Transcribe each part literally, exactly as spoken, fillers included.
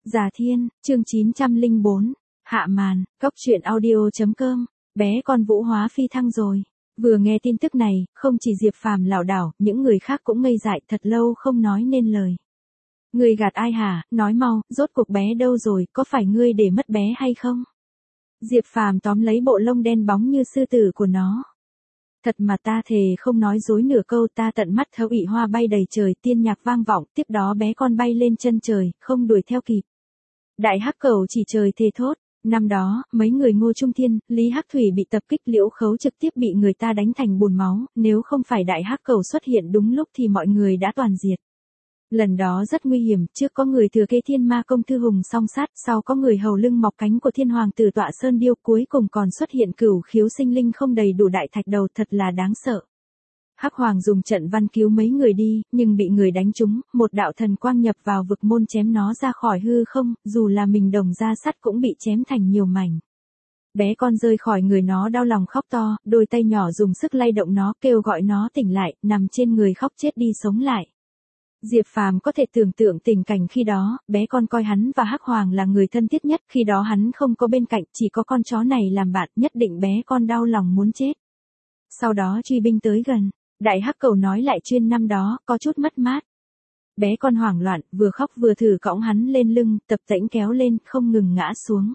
Già Thiên, chương chín trăm lẻ bốn, hạ màn, cóc truyện audio.com, bé con Vũ Hóa phi thăng rồi. Vừa nghe tin tức này, không chỉ Diệp Phàm lảo đảo, những người khác cũng ngây dại thật lâu không nói nên lời. Ngươi gạt ai hả, nói mau, rốt cuộc bé đâu rồi, có phải ngươi để mất bé hay không? Diệp Phàm tóm lấy bộ lông đen bóng như sư tử của nó. Thật mà ta thề không nói dối nửa câu, ta tận mắt thấy ị hoa bay đầy trời, tiên nhạc vang vọng, tiếp đó bé con bay lên chân trời, không đuổi theo kịp. Đại Hắc Cẩu chỉ trời thề thốt, năm đó, mấy người Ngô Trung Thiên, Lý Hắc Thủy bị tập kích, Liễu Khấu trực tiếp bị người ta đánh thành bùn máu, nếu không phải Đại Hắc Cẩu xuất hiện đúng lúc thì mọi người đã toàn diệt. Lần đó rất nguy hiểm, trước có người thừa kế Thiên Ma Công Thư Hùng song sát, sau có người hầu lưng mọc cánh của Thiên Hoàng Tử Tọa Sơn Điêu, cuối cùng còn xuất hiện Cửu Khiếu sinh linh không đầy đủ đại thạch đầu, thật là đáng sợ. Hắc Hoàng dùng trận văn cứu mấy người đi, nhưng bị người đánh trúng, một đạo thần quang nhập vào vực môn chém nó ra khỏi hư không, dù là mình đồng da sắt cũng bị chém thành nhiều mảnh. Bé con rơi khỏi người nó đau lòng khóc to, đôi tay nhỏ dùng sức lay động nó, kêu gọi nó tỉnh lại, nằm trên người khóc chết đi sống lại. Diệp Phàm có thể tưởng tượng tình cảnh khi đó, bé con coi hắn và Hắc Hoàng là người thân thiết nhất, khi đó hắn không có bên cạnh, chỉ có con chó này làm bạn, nhất định bé con đau lòng muốn chết. Sau đó truy binh tới gần, Đại Hắc Cẩu nói lại chuyên năm đó, có chút mất mát. Bé con hoảng loạn, vừa khóc vừa thử cõng hắn lên lưng, tập tễnh kéo lên, không ngừng ngã xuống.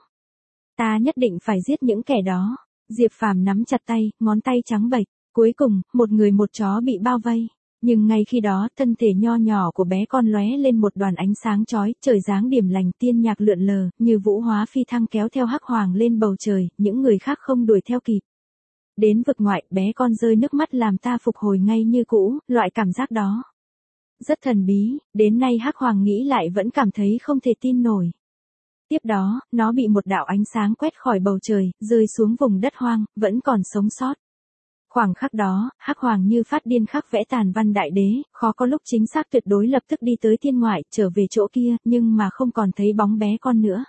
Ta nhất định phải giết những kẻ đó. Diệp Phàm nắm chặt tay, ngón tay trắng bệch, cuối cùng, một người một chó bị bao vây. Nhưng ngay khi đó, thân thể nho nhỏ của bé con lóe lên một đoàn ánh sáng chói, trời giáng điểm lành, tiên nhạc lượn lờ, như Vũ Hóa phi thăng kéo theo Hắc Hoàng lên bầu trời, những người khác không đuổi theo kịp. Đến vực ngoại, bé con rơi nước mắt làm ta phục hồi ngay như cũ, loại cảm giác đó. Rất thần bí, đến nay Hắc Hoàng nghĩ lại vẫn cảm thấy không thể tin nổi. Tiếp đó, nó bị một đạo ánh sáng quét khỏi bầu trời, rơi xuống vùng đất hoang, vẫn còn sống sót. Khoảng khắc đó, Hắc Hoàng như phát điên khắc vẽ tàn văn đại đế, khó có lúc chính xác tuyệt đối lập tức đi tới thiên ngoại, trở về chỗ kia, nhưng mà không còn thấy bóng bé con nữa.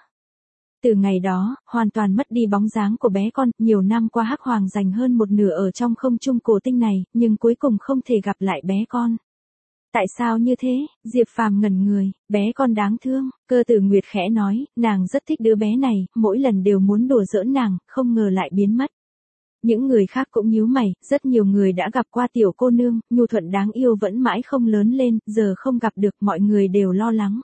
Từ ngày đó, hoàn toàn mất đi bóng dáng của bé con, nhiều năm qua Hắc Hoàng dành hơn một nửa ở trong không trung cổ tinh này, nhưng cuối cùng không thể gặp lại bé con. Tại sao như thế? Diệp Phàm ngẩn người, bé con đáng thương, Cơ Tử Nguyệt khẽ nói, nàng rất thích đứa bé này, mỗi lần đều muốn đùa giỡn nàng, không ngờ lại biến mất. Những người khác cũng nhíu mày, rất nhiều người đã gặp qua tiểu cô nương, nhu thuận đáng yêu vẫn mãi không lớn lên, giờ không gặp được, mọi người đều lo lắng.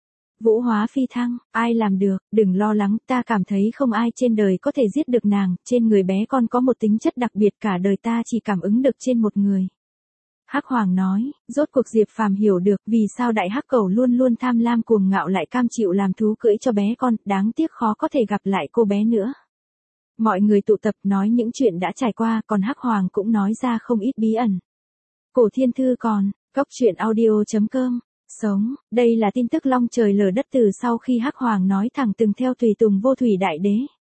Vũ Hóa phi thăng, ai làm được, đừng lo lắng, ta cảm thấy không ai trên đời có thể giết được nàng, trên người bé con có một tính chất đặc biệt cả đời ta chỉ cảm ứng được trên một người. Hắc Hoàng nói, rốt cuộc Diệp Phàm hiểu được vì sao Đại Hắc Cẩu luôn luôn tham lam cuồng ngạo lại cam chịu làm thú cưỡi cho bé con, đáng tiếc khó có thể gặp lại cô bé nữa. Mọi người tụ tập nói những chuyện đã trải qua, còn Hắc Hoàng cũng nói ra không ít bí ẩn. Cổ Thiên Thư còn, cóc truyện audio.com, sống, đây là tin tức long trời lở đất từ sau khi Hắc Hoàng nói thẳng từng theo tùy tùng vô thủy đại đế.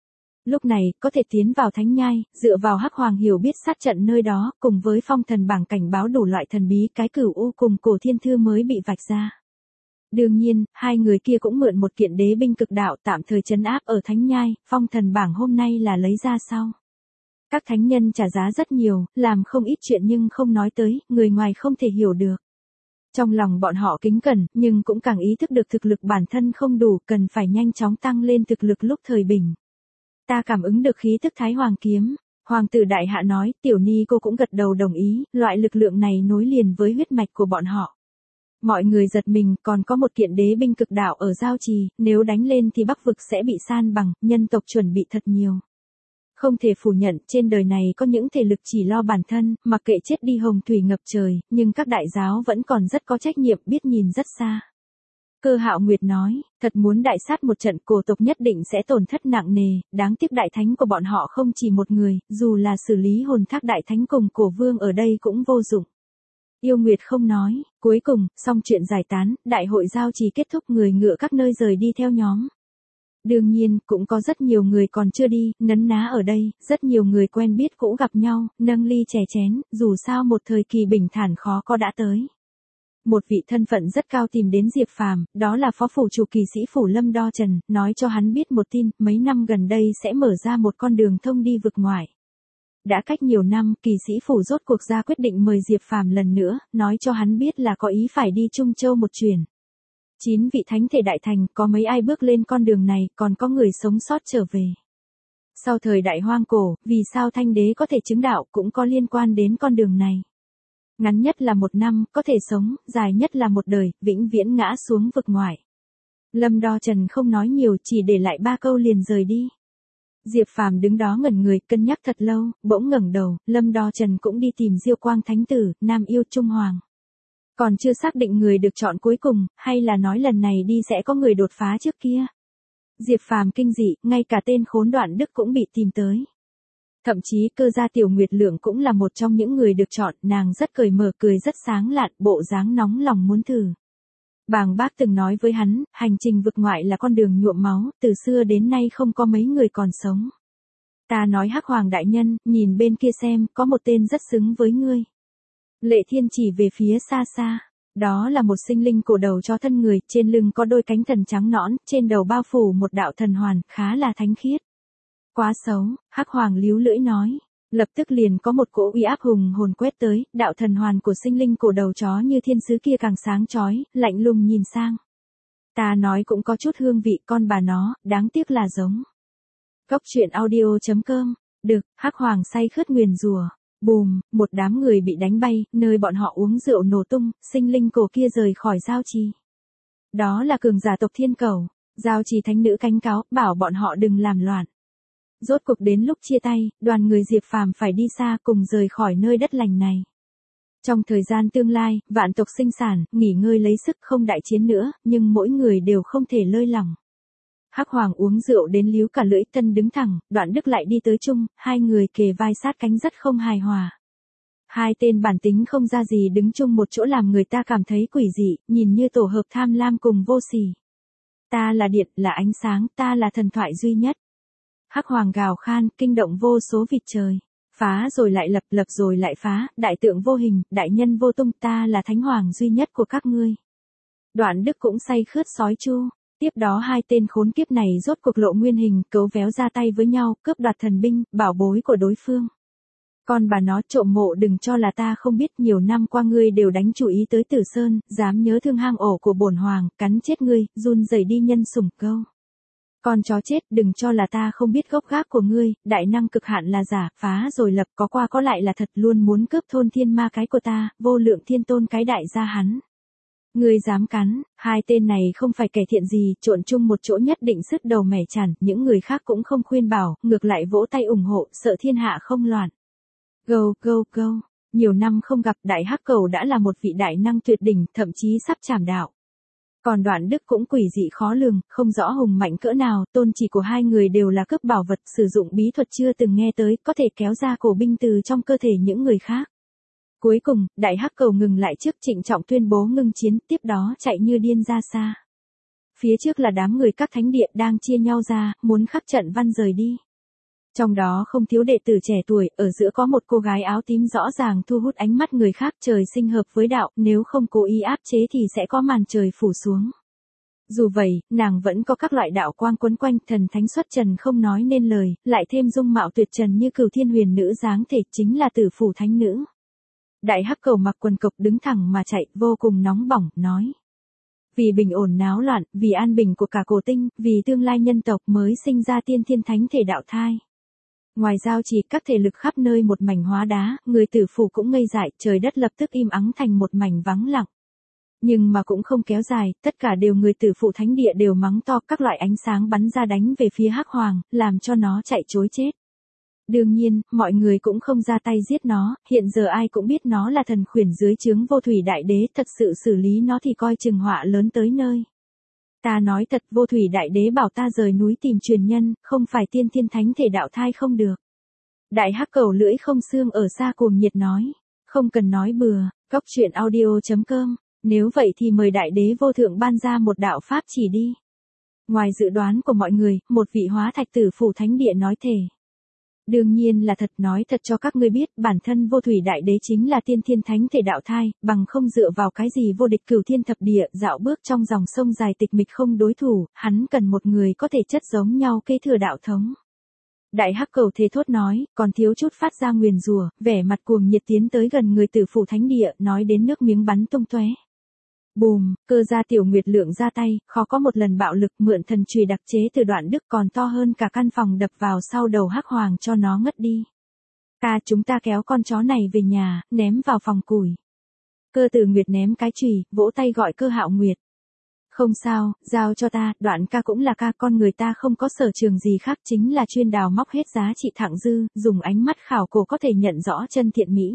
Lúc này, có thể tiến vào thánh nhai, dựa vào Hắc Hoàng hiểu biết sát trận nơi đó, cùng với phong thần bảng cảnh báo đủ loại thần bí, cái Cửu U cùng Cổ Thiên Thư mới bị vạch ra. Đương nhiên, hai người kia cũng mượn một kiện đế binh cực đạo tạm thời trấn áp ở thánh nhai, phong thần bảng hôm nay là lấy ra sau. Các thánh nhân trả giá rất nhiều, làm không ít chuyện nhưng không nói tới, người ngoài không thể hiểu được. Trong lòng bọn họ kính cẩn, nhưng cũng càng ý thức được thực lực bản thân không đủ, cần phải nhanh chóng tăng lên thực lực lúc thời bình. Ta cảm ứng được khí tức Thái Hoàng kiếm. Hoàng tử Đại Hạ nói, Tiểu Ni cô cũng gật đầu đồng ý, loại lực lượng này nối liền với huyết mạch của bọn họ. Mọi người giật mình, còn có một kiện đế binh cực đạo ở giao trì, nếu đánh lên thì Bắc vực sẽ bị san bằng, nhân tộc chuẩn bị thật nhiều. Không thể phủ nhận, trên đời này có những thể lực chỉ lo bản thân, mặc kệ chết đi hồng thủy ngập trời, nhưng các đại giáo vẫn còn rất có trách nhiệm, biết nhìn rất xa. Cơ Hạo Nguyệt nói, thật muốn đại sát một trận, cổ tộc nhất định sẽ tổn thất nặng nề, đáng tiếc đại thánh của bọn họ không chỉ một người, dù là xử lý hồn thác đại thánh cùng cổ vương ở đây cũng vô dụng. Yêu Nguyệt không nói, cuối cùng, xong chuyện giải tán, đại hội giao trì kết thúc, người ngựa các nơi rời đi theo nhóm. Đương nhiên, cũng có rất nhiều người còn chưa đi, nấn ná ở đây, rất nhiều người quen biết cũ gặp nhau, nâng ly chè chén, dù sao một thời kỳ bình thản khó có đã tới. Một vị thân phận rất cao tìm đến Diệp Phàm, đó là phó phủ chủ kỳ sĩ phủ Lâm Đo Trần, nói cho hắn biết một tin, mấy năm gần đây sẽ mở ra một con đường thông đi vực ngoại. Đã cách nhiều năm, kỳ sĩ phủ rốt cuộc ra quyết định mời Diệp Phàm lần nữa, nói cho hắn biết là có ý phải đi Trung Châu một chuyến. Chín vị thánh thể đại thành, có mấy ai bước lên con đường này, còn có người sống sót trở về. Sau thời đại hoang cổ, vì sao Thanh Đế có thể chứng đạo cũng có liên quan đến con đường này. Ngắn nhất là một năm, có thể sống, dài nhất là một đời, vĩnh viễn ngã xuống vực ngoại. Lâm Đo Trần không nói nhiều, chỉ để lại ba câu liền rời đi. Diệp Phàm đứng đó ngẩn người, cân nhắc thật lâu, bỗng ngẩng đầu, Lâm Đo Trần cũng đi tìm Diêu Quang Thánh Tử, Nam Yêu Trung Hoàng. Còn chưa xác định người được chọn cuối cùng, hay là nói lần này đi sẽ có người đột phá trước kia. Diệp Phàm kinh dị, ngay cả tên khốn Đoạn Đức cũng bị tìm tới. Thậm chí Cơ gia Tiểu Nguyệt Lượng cũng là một trong những người được chọn, nàng rất cởi mở, cười rất sáng lạn, bộ dáng nóng lòng muốn thử. Bàng Bác từng nói với hắn, hành trình vực ngoại là con đường nhuộm máu, từ xưa đến nay không có mấy người còn sống. Ta nói Hắc Hoàng đại nhân, nhìn bên kia xem, có một tên rất xứng với ngươi. Lệ Thiên chỉ về phía xa xa. Đó là một sinh linh cổ đầu cho thân người, trên lưng có đôi cánh thần trắng nõn, trên đầu bao phủ một đạo thần hoàn, khá là thánh khiết. Quá xấu, Hắc Hoàng líu lưỡi nói. Lập tức liền có một cỗ uy áp hùng hồn quét tới, đạo thần hoàn của sinh linh cổ đầu chó như thiên sứ kia càng sáng chói, lạnh lùng nhìn sang. Ta nói cũng có chút hương vị con bà nó, đáng tiếc là giống. Góc truyện audio chấm com, được, Hắc Hoàng say khướt nguyền rủa. Bùm, một đám người bị đánh bay, nơi bọn họ uống rượu nổ tung, sinh linh cổ kia rời khỏi giao trì. Đó là cường giả tộc Thiên Cẩu, giao trì thánh nữ cánh cáo, bảo bọn họ đừng làm loạn. Rốt cuộc đến lúc chia tay, đoàn người Diệp Phàm phải đi xa cùng rời khỏi nơi đất lành này. Trong thời gian tương lai, vạn tộc sinh sản, nghỉ ngơi lấy sức không đại chiến nữa, nhưng mỗi người đều không thể lơi lỏng. Hắc Hoàng uống rượu đến líu cả lưỡi, thân đứng thẳng, Đoạn Đức lại đi tới chung, hai người kề vai sát cánh rất không hài hòa. Hai tên bản tính không ra gì đứng chung một chỗ làm người ta cảm thấy quỷ dị, nhìn như tổ hợp tham lam cùng vô sỉ. Ta là điện, là ánh sáng, ta là thần thoại duy nhất. Hắc Hoàng gào khan, kinh động vô số vịt trời. Phá rồi lại lập, lập rồi lại phá, đại tượng vô hình, đại nhân vô tung, ta là thánh hoàng duy nhất của các ngươi. Đoạn Đức cũng say khướt sói chu. Tiếp đó hai tên khốn kiếp này rốt cuộc lộ nguyên hình, cấu véo ra tay với nhau, cướp đoạt thần binh, bảo bối của đối phương. Còn bà nó trộm mộ, đừng cho là ta không biết, nhiều năm qua ngươi đều đánh chủ ý tới Tử Sơn, dám nhớ thương hang ổ của bổn hoàng, cắn chết ngươi, run rẩy đi nhân sủng câu. Con chó chết, đừng cho là ta không biết gốc gác của ngươi, đại năng cực hạn là giả, phá rồi lập, có qua có lại là thật, luôn muốn cướp thôn thiên ma cái của ta, vô lượng thiên tôn cái đại gia hắn. Ngươi dám cắn, hai tên này không phải kẻ thiện gì, trộn chung một chỗ nhất định sứt đầu mẻ chản, những người khác cũng không khuyên bảo, ngược lại vỗ tay ủng hộ, sợ thiên hạ không loạn. Go, go, go, nhiều năm không gặp, Đại Hắc Cầu đã là một vị đại năng tuyệt đỉnh, thậm chí sắp trảm đạo. Còn Đoạn Đức cũng quỷ dị khó lường, không rõ hùng mạnh cỡ nào, tôn chỉ của hai người đều là cướp bảo vật, sử dụng bí thuật chưa từng nghe tới, có thể kéo ra cổ binh từ trong cơ thể những người khác. Cuối cùng, Đại Hắc Cầu ngừng lại trước, trịnh trọng tuyên bố ngưng chiến, tiếp đó chạy như điên ra xa. Phía trước là đám người các thánh địa đang chia nhau ra, muốn khắc trận văn rời đi. Trong đó không thiếu đệ tử trẻ tuổi, ở giữa có một cô gái áo tím rõ ràng thu hút ánh mắt người khác, trời sinh hợp với đạo, nếu không cố ý áp chế thì sẽ có màn trời phủ xuống. Dù vậy, nàng vẫn có các loại đạo quang quấn quanh, thần thánh xuất trần không nói nên lời, lại thêm dung mạo tuyệt trần như Cửu Thiên Huyền Nữ dáng thể, chính là Tử Phủ Thánh Nữ. Đại Hắc Cầu mặc quần cộc đứng thẳng mà chạy, vô cùng nóng bỏng, nói. Vì bình ổn náo loạn, vì an bình của cả cổ tinh, vì tương lai nhân tộc mới sinh ra tiên thiên thánh thể đạo thai. Ngoài giao trì, các thể lực khắp nơi một mảnh hóa đá, người Tử Phủ cũng ngây dại, trời đất lập tức im ắng thành một mảnh vắng lặng. Nhưng mà cũng không kéo dài, tất cả đều người Tử Phụ Thánh Địa đều mắng to, các loại ánh sáng bắn ra đánh về phía Hắc Hoàng, làm cho nó chạy trối chết. Đương nhiên, mọi người cũng không ra tay giết nó, hiện giờ ai cũng biết nó là thần khuyển dưới trướng Vô Thủy Đại Đế, thật sự xử lý nó thì coi chừng họa lớn tới nơi. Ta nói thật, Vô Thủy Đại Đế bảo ta rời núi tìm truyền nhân, không phải tiên thiên thánh thể đạo thai không được. Đại Hắc Cầu lưỡi không xương ở xa cuồng nhiệt nói, không cần nói bừa, góc truyện audio chấm com, nếu vậy thì mời Đại Đế vô thượng ban ra một đạo pháp chỉ đi. Ngoài dự đoán của mọi người, một vị hóa thạch Tử Phủ Thánh Địa nói thề. Đương nhiên là thật, nói thật cho các ngươi biết, bản thân Vô Thủy Đại Đế chính là tiên thiên thánh thể đạo thai, bằng không dựa vào cái gì vô địch cửu thiên thập địa, dạo bước trong dòng sông dài tịch mịch không đối thủ, hắn cần một người có thể chất giống nhau kế thừa đạo thống. Đại Hắc Cầu thề thốt nói, còn thiếu chút phát ra nguyền rủa, vẻ mặt cuồng nhiệt tiến tới gần người Tử Phủ Thánh Địa, nói đến nước miếng bắn tung tóe. Bùm, cơ gia Tiểu Nguyệt Lượng ra tay, khó có một lần bạo lực, mượn thần chùy đặc chế từ Đoạn Đức còn to hơn cả căn phòng đập vào sau đầu Hắc Hoàng cho nó ngất đi. Ca, chúng ta kéo con chó này về nhà, ném vào phòng củi. Cơ Tử Nguyệt ném cái chùy, vỗ tay gọi Cơ Hạo Nguyệt. Không sao, giao cho ta, Đoạn ca cũng là ca, con người ta không có sở trường gì khác, chính là chuyên đào móc hết giá trị thặng dư, dùng ánh mắt khảo cổ có thể nhận rõ chân thiện mỹ.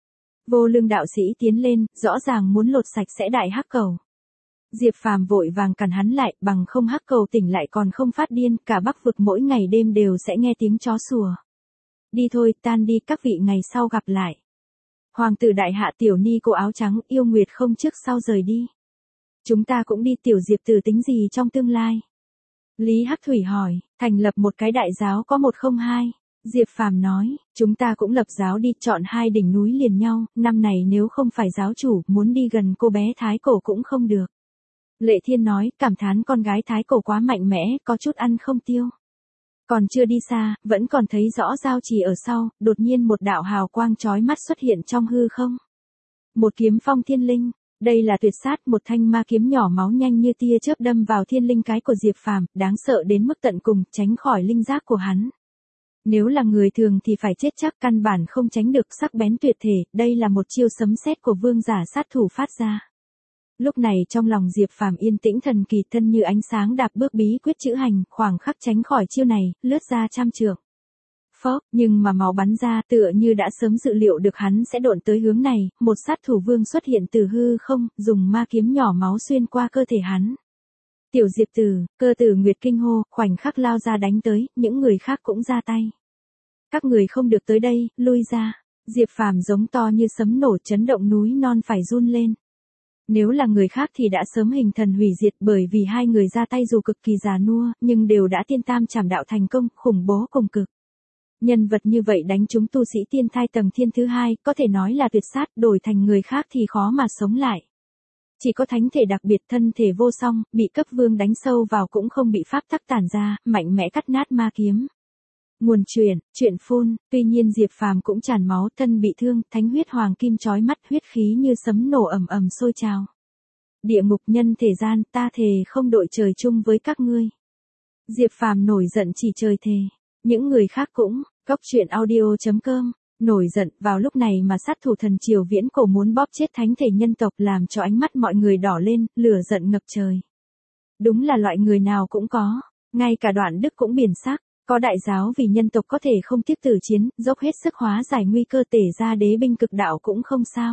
Vô Lương đạo sĩ tiến lên, rõ ràng muốn lột sạch sẽ đại hắc cầu. Diệp Phàm vội vàng cản hắn lại, bằng không hắc cầu tỉnh lại còn không phát điên, cả Bắc vực mỗi ngày đêm đều sẽ nghe tiếng chó sủa. Đi thôi, tan đi, các vị ngày sau gặp lại. Hoàng tử đại hạ Tiểu Ni cô áo trắng, yêu Nguyệt không trước sau rời đi. Chúng ta cũng đi, Tiểu Diệp Tử tính gì trong tương lai? Lý Hắc Thủy hỏi, thành lập một cái đại giáo có một không hai. Diệp Phàm nói, chúng ta cũng lập giáo đi, chọn hai đỉnh núi liền nhau, năm này nếu không phải giáo chủ, muốn đi gần cô bé Thái Cổ cũng không được. Lệ Thiên nói, cảm thán con gái Thái Cổ quá mạnh mẽ, có chút ăn không tiêu. Còn chưa đi xa, vẫn còn thấy rõ giao trì ở sau, đột nhiên một đạo hào quang chói mắt xuất hiện trong hư không. Một kiếm phong thiên linh, đây là tuyệt sát, một thanh ma kiếm nhỏ máu nhanh như tia chớp đâm vào thiên linh cái của Diệp Phàm, đáng sợ đến mức tận cùng, tránh khỏi linh giác của hắn. Nếu là người thường thì phải chết chắc, căn bản không tránh được, sắc bén tuyệt thể, đây là một chiêu sấm sét của vương giả sát thủ phát ra. Lúc này trong lòng Diệp Phàm yên tĩnh, thần kỳ, thân như ánh sáng đạp bước bí quyết chữ hành, khoảng khắc tránh khỏi chiêu này, lướt ra trăm trượng. Phốc, nhưng mà máu bắn ra, tựa như đã sớm dự liệu được hắn sẽ độn tới hướng này, một sát thủ vương xuất hiện từ hư không, dùng ma kiếm nhỏ máu xuyên qua cơ thể hắn. Tiểu Diệp Tử, Cơ Tử Nguyệt kinh hô, khoảnh khắc lao ra đánh tới, những người khác cũng ra tay. Các người không được tới đây, lui ra. Diệp Phàm giống to như sấm nổ, chấn động núi non phải run lên. Nếu là người khác thì đã sớm hình thần hủy diệt, bởi vì hai người ra tay dù cực kỳ già nua, nhưng đều đã tiên tam trảm đạo thành công, khủng bố cùng cực. Nhân vật như vậy đánh trúng tu sĩ tiên thai tầng thiên thứ hai, có thể nói là tuyệt sát, đổi thành người khác thì khó mà sống lại. Chỉ có thánh thể đặc biệt, thân thể vô song, bị cấp vương đánh sâu vào cũng không bị pháp tắc tản ra, mạnh mẽ cắt nát ma kiếm. Nguồn truyền, truyện phun, tuy nhiên Diệp Phàm cũng tràn máu, thân bị thương, thánh huyết hoàng kim chói mắt, huyết khí như sấm nổ ầm ầm sôi trào. Địa ngục nhân thể gian, ta thề không đội trời chung với các ngươi. Diệp Phàm nổi giận chỉ trời thề. Những người khác cũng, cốc truyện audio chấm com, nổi giận, vào lúc này mà sát thủ thần triều viễn cổ muốn bóp chết thánh thể nhân tộc, làm cho ánh mắt mọi người đỏ lên, lửa giận ngập trời. Đúng là loại người nào cũng có, ngay cả Đoạn Đức cũng biển sắc. Có đại giáo vì nhân tộc có thể không tiếc tử chiến, dốc hết sức hóa giải nguy cơ, tể ra đế binh cực đạo cũng không sao.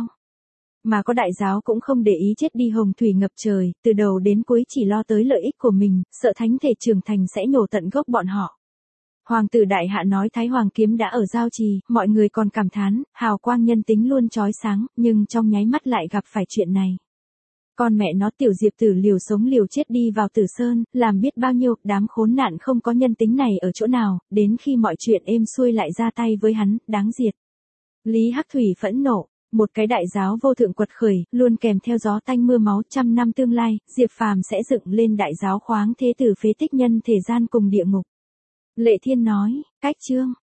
Mà có đại giáo cũng không để ý chết đi hồng thủy ngập trời, từ đầu đến cuối chỉ lo tới lợi ích của mình, sợ thánh thể trưởng thành sẽ nhổ tận gốc bọn họ. Hoàng tử đại hạ nói Thái Hoàng kiếm đã ở giao trì, mọi người còn cảm thán, hào quang nhân tính luôn chói sáng, nhưng trong nháy mắt lại gặp phải chuyện này. Con mẹ nó, Tiểu Diệp Tử liều sống liều chết đi vào Tử Sơn, làm biết bao nhiêu, đám khốn nạn không có nhân tính này ở chỗ nào, đến khi mọi chuyện êm xuôi lại ra tay với hắn, đáng diệt. Lý Hắc Thủy phẫn nộ, một cái đại giáo vô thượng quật khởi, luôn kèm theo gió tanh mưa máu, trăm năm tương lai, Diệp Phàm sẽ dựng lên đại giáo khoáng thế tử phế tích nhân thể gian cùng địa ngục. Lệ Thiên nói, cách chương.